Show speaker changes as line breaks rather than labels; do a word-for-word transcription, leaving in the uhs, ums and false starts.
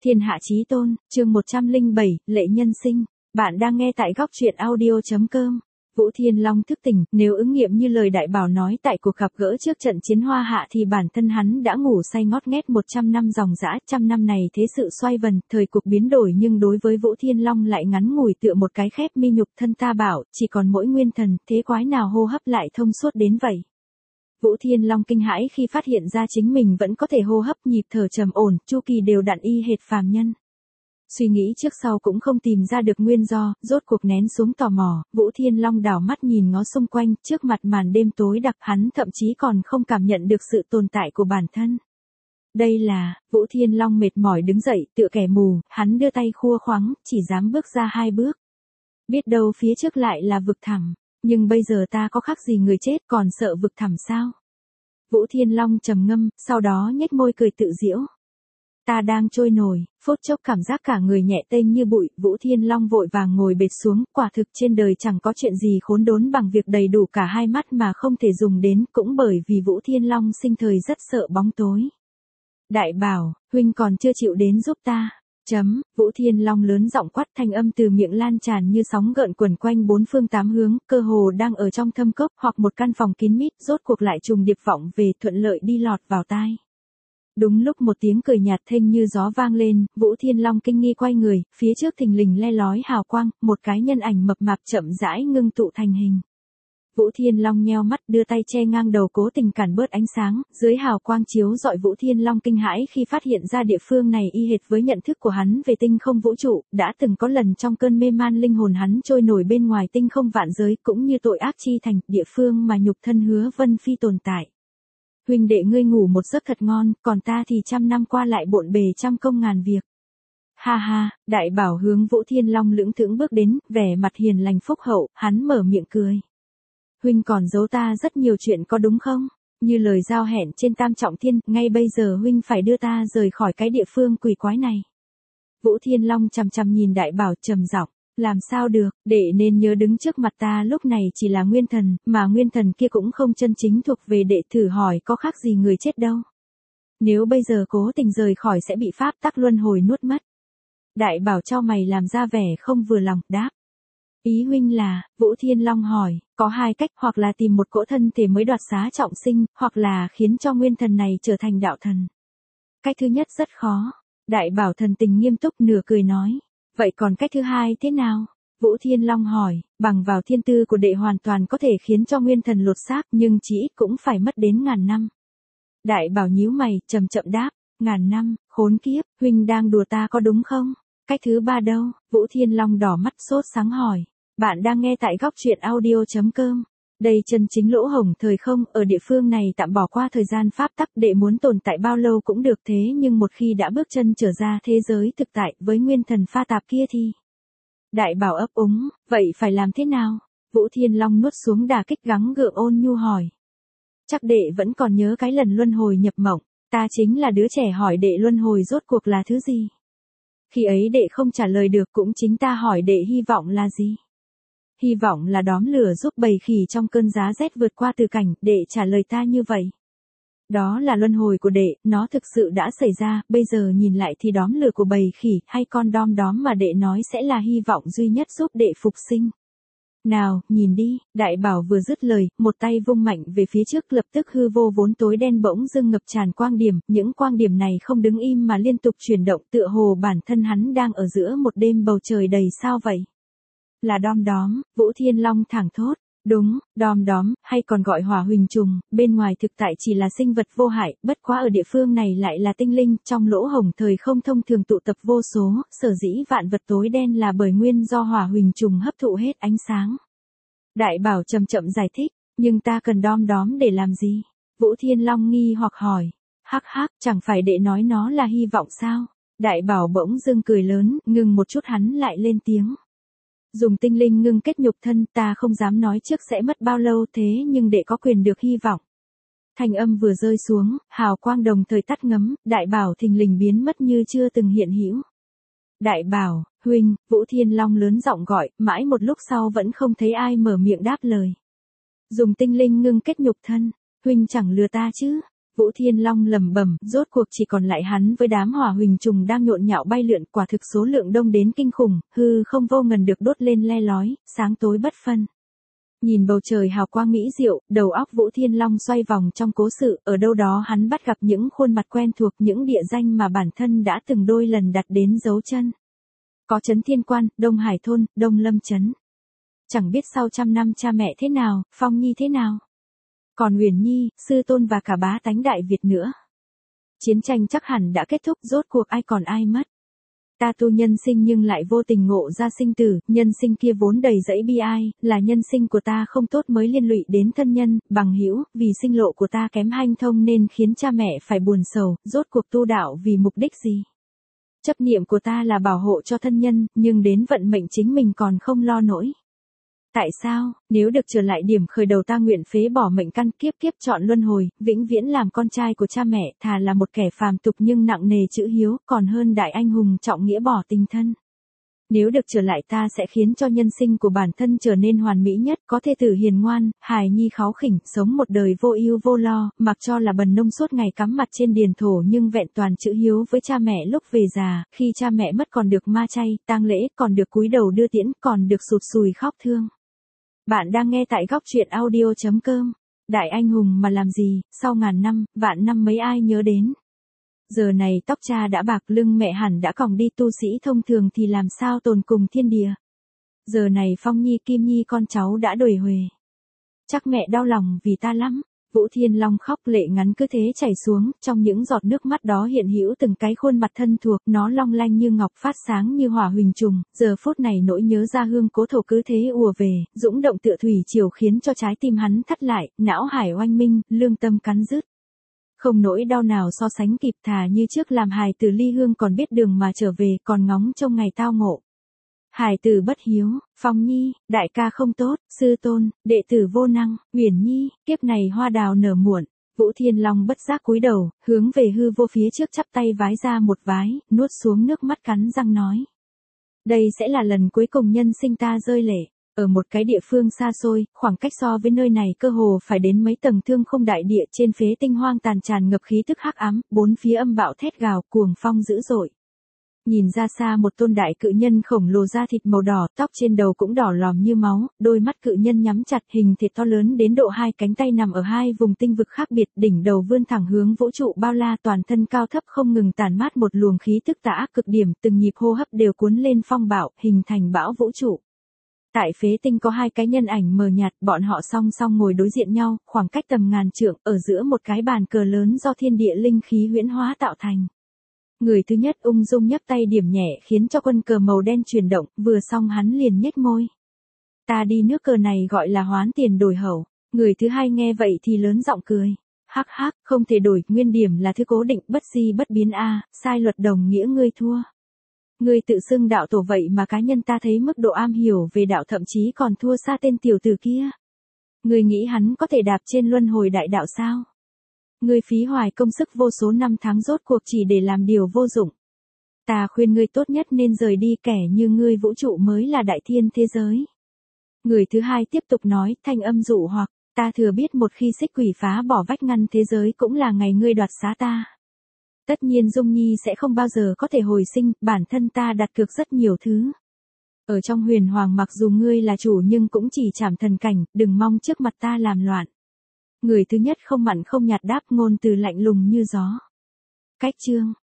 Thiên hạ chí tôn, chương một trăm lẻ bảy, lệ nhân sinh. Bạn đang nghe tại góc truyện audio chấm com. Vũ Thiên Long thức tỉnh, nếu ứng nghiệm như lời đại bảo nói tại cuộc gặp gỡ trước trận chiến Hoa Hạ thì bản thân hắn đã ngủ say ngót nghét một trăm năm dòng dã, trăm năm này thế sự xoay vần, thời cuộc biến đổi nhưng đối với Vũ Thiên Long lại ngắn ngủi tựa một cái khép mi nhục thân ta bảo, chỉ còn mỗi nguyên thần, thế quái nào hô hấp lại thông suốt đến vậy. Vũ Thiên Long kinh hãi khi phát hiện ra chính mình vẫn có thể hô hấp, nhịp thở trầm ổn, chu kỳ đều đặn y hệt phàm nhân. Suy nghĩ trước sau cũng không tìm ra được nguyên do, rốt cuộc nén xuống tò mò, Vũ Thiên Long đảo mắt nhìn ngó xung quanh, trước mặt màn đêm tối đặc hắn thậm chí còn không cảm nhận được sự tồn tại của bản thân. Đây là, Vũ Thiên Long mệt mỏi đứng dậy, tựa kẻ mù, hắn đưa tay khua khoắng, chỉ dám bước ra hai bước. Biết đâu phía trước lại là vực thẳm, nhưng bây giờ ta có khác gì người chết còn sợ vực thẳm sao? Vũ Thiên Long trầm ngâm, sau đó nhếch môi cười tự giễu. Ta đang trôi nổi, phút chốc cảm giác cả người nhẹ tênh như bụi, Vũ Thiên Long vội vàng ngồi bệt xuống, quả thực trên đời chẳng có chuyện gì khốn đốn bằng việc đầy đủ cả hai mắt mà không thể dùng đến, cũng bởi vì Vũ Thiên Long sinh thời rất sợ bóng tối. Đại bảo, huynh còn chưa chịu đến giúp ta. Chấm, Vũ Thiên Long lớn giọng quát, thanh âm từ miệng lan tràn như sóng gợn quẩn quanh bốn phương tám hướng, cơ hồ đang ở trong thâm cốc hoặc một căn phòng kín mít, rốt cuộc lại trùng điệp vọng về, thuận lợi đi lọt vào tai. Đúng lúc một tiếng cười nhạt thênh như gió vang lên, Vũ Thiên Long kinh nghi quay người, phía trước thình lình le lói hào quang, một cái nhân ảnh mập mạp chậm rãi ngưng tụ thành hình. Vũ Thiên Long nheo mắt đưa tay che ngang đầu cố tình cản bớt ánh sáng, dưới hào quang chiếu dọi Vũ Thiên Long kinh hãi khi phát hiện ra địa phương này y hệt với nhận thức của hắn về tinh không vũ trụ, đã từng có lần trong cơn mê man linh hồn hắn trôi nổi bên ngoài tinh không vạn giới cũng như tội ác chi thành, địa phương mà nhục thân Hứa Vân Phi tồn tại. Huynh đệ ngươi ngủ một giấc thật ngon, còn ta thì trăm năm qua lại bộn bề trăm công ngàn việc. Ha ha, đại bảo hướng Vũ Thiên Long lững thững bước đến, vẻ mặt hiền lành phúc hậu, hắn mở miệng cười. Huynh còn giấu ta rất nhiều chuyện có đúng không? Như lời giao hẹn trên Tam Trọng Thiên, ngay bây giờ huynh phải đưa ta rời khỏi cái địa phương quỷ quái này. Vũ Thiên Long chằm chằm nhìn đại bảo trầm giọng, làm sao được, đệ nên nhớ đứng trước mặt ta lúc này chỉ là nguyên thần, mà nguyên thần kia cũng không chân chính thuộc về đệ, thử hỏi có khác gì người chết đâu. Nếu bây giờ cố tình rời khỏi sẽ bị pháp tắc luân hồi nuốt mất. Đại bảo cho mày làm ra vẻ không vừa lòng, đáp. Ý huynh là, Vũ Thiên Long hỏi, có hai cách, hoặc là tìm một cỗ thân thể mới đoạt xá trọng sinh, hoặc là khiến cho nguyên thần này trở thành đạo thần. Cách thứ nhất rất khó. Đại bảo thần tình nghiêm túc nửa cười nói. Vậy còn cách thứ hai thế nào? Vũ Thiên Long hỏi, bằng vào thiên tư của đệ hoàn toàn có thể khiến cho nguyên thần lột xác, nhưng chỉ ít cũng phải mất đến ngàn năm. Đại bảo nhíu mày, chậm chậm đáp, ngàn năm, khốn kiếp, huynh đang đùa ta có đúng không? Cách thứ ba đâu? Vũ Thiên Long đỏ mắt sốt sáng hỏi. Bạn đang nghe tại góc truyện audio chấm com. Đây chân chính lỗ hổng thời không, ở địa phương này tạm bỏ qua thời gian pháp tắc, đệ muốn tồn tại bao lâu cũng được, thế nhưng một khi đã bước chân trở ra thế giới thực tại với nguyên thần pha tạp kia thì... Đại bảo ấp úng, vậy phải làm thế nào? Vũ Thiên Long nuốt xuống đả kích gắng gượng ôn nhu hỏi. Chắc đệ vẫn còn nhớ cái lần luân hồi nhập mộng, ta chính là đứa trẻ hỏi đệ luân hồi rốt cuộc là thứ gì? Khi ấy đệ không trả lời được, cũng chính ta hỏi đệ hy vọng là gì? Hy vọng là đóm lửa giúp bầy khỉ trong cơn giá rét vượt qua từ cảnh, đệ trả lời ta như vậy. Đó là luân hồi của đệ, nó thực sự đã xảy ra, bây giờ nhìn lại thì đóm lửa của bầy khỉ, hay con đom đóm mà đệ nói sẽ là hy vọng duy nhất giúp đệ phục sinh. Nào, nhìn đi, đại bảo vừa dứt lời, một tay vung mạnh về phía trước, lập tức hư vô vốn tối đen bỗng dưng ngập tràn quang điểm, những quang điểm này không đứng im mà liên tục chuyển động, tựa hồ bản thân hắn đang ở giữa một đêm bầu trời đầy sao vậy. Là đom đóm, Vũ Thiên Long thẳng thốt. Đúng, đom đóm, hay còn gọi hỏa huỳnh trùng, bên ngoài thực tại chỉ là sinh vật vô hại, bất quá ở địa phương này lại là tinh linh, trong lỗ hổng thời không thông thường tụ tập vô số, sở dĩ vạn vật tối đen là bởi nguyên do hỏa huỳnh trùng hấp thụ hết ánh sáng. Đại bảo chậm chậm giải thích, nhưng ta cần đom đóm để làm gì? Vũ Thiên Long nghi hoặc hỏi. Hắc hắc, chẳng phải đệ nói nó là hy vọng sao? Đại bảo bỗng dưng cười lớn, ngừng một chút hắn lại lên tiếng. Dùng tinh linh ngưng kết nhục thân, ta không dám nói trước sẽ mất bao lâu, thế nhưng đệ có quyền được hy vọng. Thanh âm vừa rơi xuống, hào quang đồng thời tắt ngấm, đại bảo thình lình biến mất như chưa từng hiện hữu. Đại bảo, huynh, Vũ Thiên Long lớn giọng gọi, mãi một lúc sau vẫn không thấy ai mở miệng đáp lời. Dùng tinh linh ngưng kết nhục thân, huynh chẳng lừa ta chứ? Vũ Thiên Long lẩm bẩm, rốt cuộc chỉ còn lại hắn với đám hỏa huỳnh trùng đang nhộn nhạo bay lượn, quả thực số lượng đông đến kinh khủng, hư không vô ngần được đốt lên le lói, sáng tối bất phân. Nhìn bầu trời hào quang mỹ diệu, đầu óc Vũ Thiên Long xoay vòng trong cố sự, ở đâu đó hắn bắt gặp những khuôn mặt quen thuộc, những địa danh mà bản thân đã từng đôi lần đặt đến dấu chân. Có Trấn Thiên Quan, Đông Hải Thôn, Đông Lâm Trấn. Chẳng biết sau trăm năm cha mẹ thế nào, Phong Nhi thế nào. Còn Uyển Nhi, Sư Tôn và cả bá tánh Đại Việt nữa. Chiến tranh chắc hẳn đã kết thúc, rốt cuộc ai còn ai mất. Ta tu nhân sinh nhưng lại vô tình ngộ ra sinh tử, nhân sinh kia vốn đầy dẫy bi ai, là nhân sinh của ta không tốt mới liên lụy đến thân nhân, bằng hữu, vì sinh lộ của ta kém hanh thông nên khiến cha mẹ phải buồn sầu, rốt cuộc tu đạo vì mục đích gì? Chấp niệm của ta là bảo hộ cho thân nhân, nhưng đến vận mệnh chính mình còn không lo nổi. Tại sao, nếu được trở lại điểm khởi đầu ta nguyện phế bỏ mệnh căn, kiếp kiếp chọn luân hồi, vĩnh viễn làm con trai của cha mẹ, thà là một kẻ phàm tục nhưng nặng nề chữ hiếu, còn hơn đại anh hùng trọng nghĩa bỏ tình thân. Nếu được trở lại ta sẽ khiến cho nhân sinh của bản thân trở nên hoàn mỹ nhất, có thê tử hiền ngoan, hài nhi kháu khỉnh, sống một đời vô ưu vô lo, mặc cho là bần nông suốt ngày cắm mặt trên điền thổ nhưng vẹn toàn chữ hiếu với cha mẹ lúc về già, khi cha mẹ mất còn được ma chay, tang lễ, còn được cúi đầu đưa tiễn, còn được sụt sùi khóc thương. Bạn đang nghe tại góc truyện audio chấm com. Đại anh hùng mà làm gì, sau ngàn năm, vạn năm mấy ai nhớ đến. Giờ này tóc cha đã bạc, lưng mẹ hẳn đã còng đi, tu sĩ thông thường thì làm sao tồn cùng thiên địa. Giờ này Phong Nhi, Kim Nhi con cháu đã đổi huề. Chắc mẹ đau lòng vì ta lắm. Vũ Thiên Long khóc lệ ngắn cứ thế chảy xuống, trong những giọt nước mắt đó hiện hữu từng cái khuôn mặt thân thuộc, nó long lanh như ngọc, phát sáng như hỏa huỳnh trùng, giờ phút này nỗi nhớ ra hương cố thổ cứ thế ùa về, dũng động tựa thủy triều khiến cho trái tim hắn thắt lại, não hải oanh minh, lương tâm cắn rứt. Không nỗi đau nào so sánh kịp, thà như trước làm hài tử ly hương còn biết đường mà trở về, còn ngóng trông ngày tao ngộ. Hài tử bất hiếu, Phong Nhi, đại ca không tốt, Sư Tôn, đệ tử vô năng, Uyển Nhi, kiếp này hoa đào nở muộn. Vũ Thiên Long bất giác cúi đầu, hướng về hư vô phía trước chắp tay vái ra một vái, nuốt xuống nước mắt cắn răng nói. Đây sẽ là lần cuối cùng nhân sinh ta rơi lệ. Ở một cái địa phương xa xôi, khoảng cách so với nơi này cơ hồ phải đến mấy tầng thương khung đại địa, trên phế tinh hoang tàn tràn ngập khí tức hắc ám, bốn phía âm bạo thét gào, cuồng phong dữ dội. Nhìn ra xa một tôn đại cự nhân khổng lồ da thịt màu đỏ, tóc trên đầu cũng đỏ lòm như máu, đôi mắt cự nhân nhắm chặt, hình thịt to lớn đến độ hai cánh tay nằm ở hai vùng tinh vực khác biệt, đỉnh đầu vươn thẳng hướng vũ trụ bao la, toàn thân cao thấp không ngừng tản mát một luồng khí tức tà ác cực điểm, từng nhịp hô hấp đều cuốn lên phong bạo, hình thành bão vũ trụ. Tại phế tinh có hai cái nhân ảnh mờ nhạt, bọn họ song song ngồi đối diện nhau, khoảng cách tầm ngàn trượng, ở giữa một cái bàn cờ lớn do thiên địa linh khí huyễn hóa tạo thành. Người thứ nhất ung dung nhấc tay điểm nhẹ khiến cho quân cờ màu đen chuyển động, vừa xong hắn liền nhếch môi. Ta đi nước cờ này gọi là hoán tiền đổi hậu. Người thứ hai nghe vậy thì lớn giọng cười. Hắc hắc, không thể đổi, nguyên điểm là thứ cố định, bất di bất biến a, sai luật đồng nghĩa ngươi thua. Ngươi tự xưng đạo tổ vậy mà cá nhân ta thấy mức độ am hiểu về đạo thậm chí còn thua xa tên tiểu tử kia. Ngươi nghĩ hắn có thể đạp trên luân hồi đại đạo sao? Ngươi phí hoài công sức vô số năm tháng rốt cuộc chỉ để làm điều vô dụng. Ta khuyên ngươi tốt nhất nên rời đi, kẻ như ngươi vũ trụ mới là đại thiên thế giới. Người thứ hai tiếp tục nói, thanh âm dụ hoặc, ta thừa biết một khi xích quỷ phá bỏ vách ngăn thế giới cũng là ngày ngươi đoạt xá ta. Tất nhiên Dung Nhi sẽ không bao giờ có thể hồi sinh, bản thân ta đặt cược rất nhiều thứ. Ở trong huyền hoàng mặc dù ngươi là chủ nhưng cũng chỉ chảm thần cảnh, đừng mong trước mặt ta làm loạn. Người thứ nhất không mặn không nhạt đáp, ngôn từ lạnh lùng như gió. Cách chương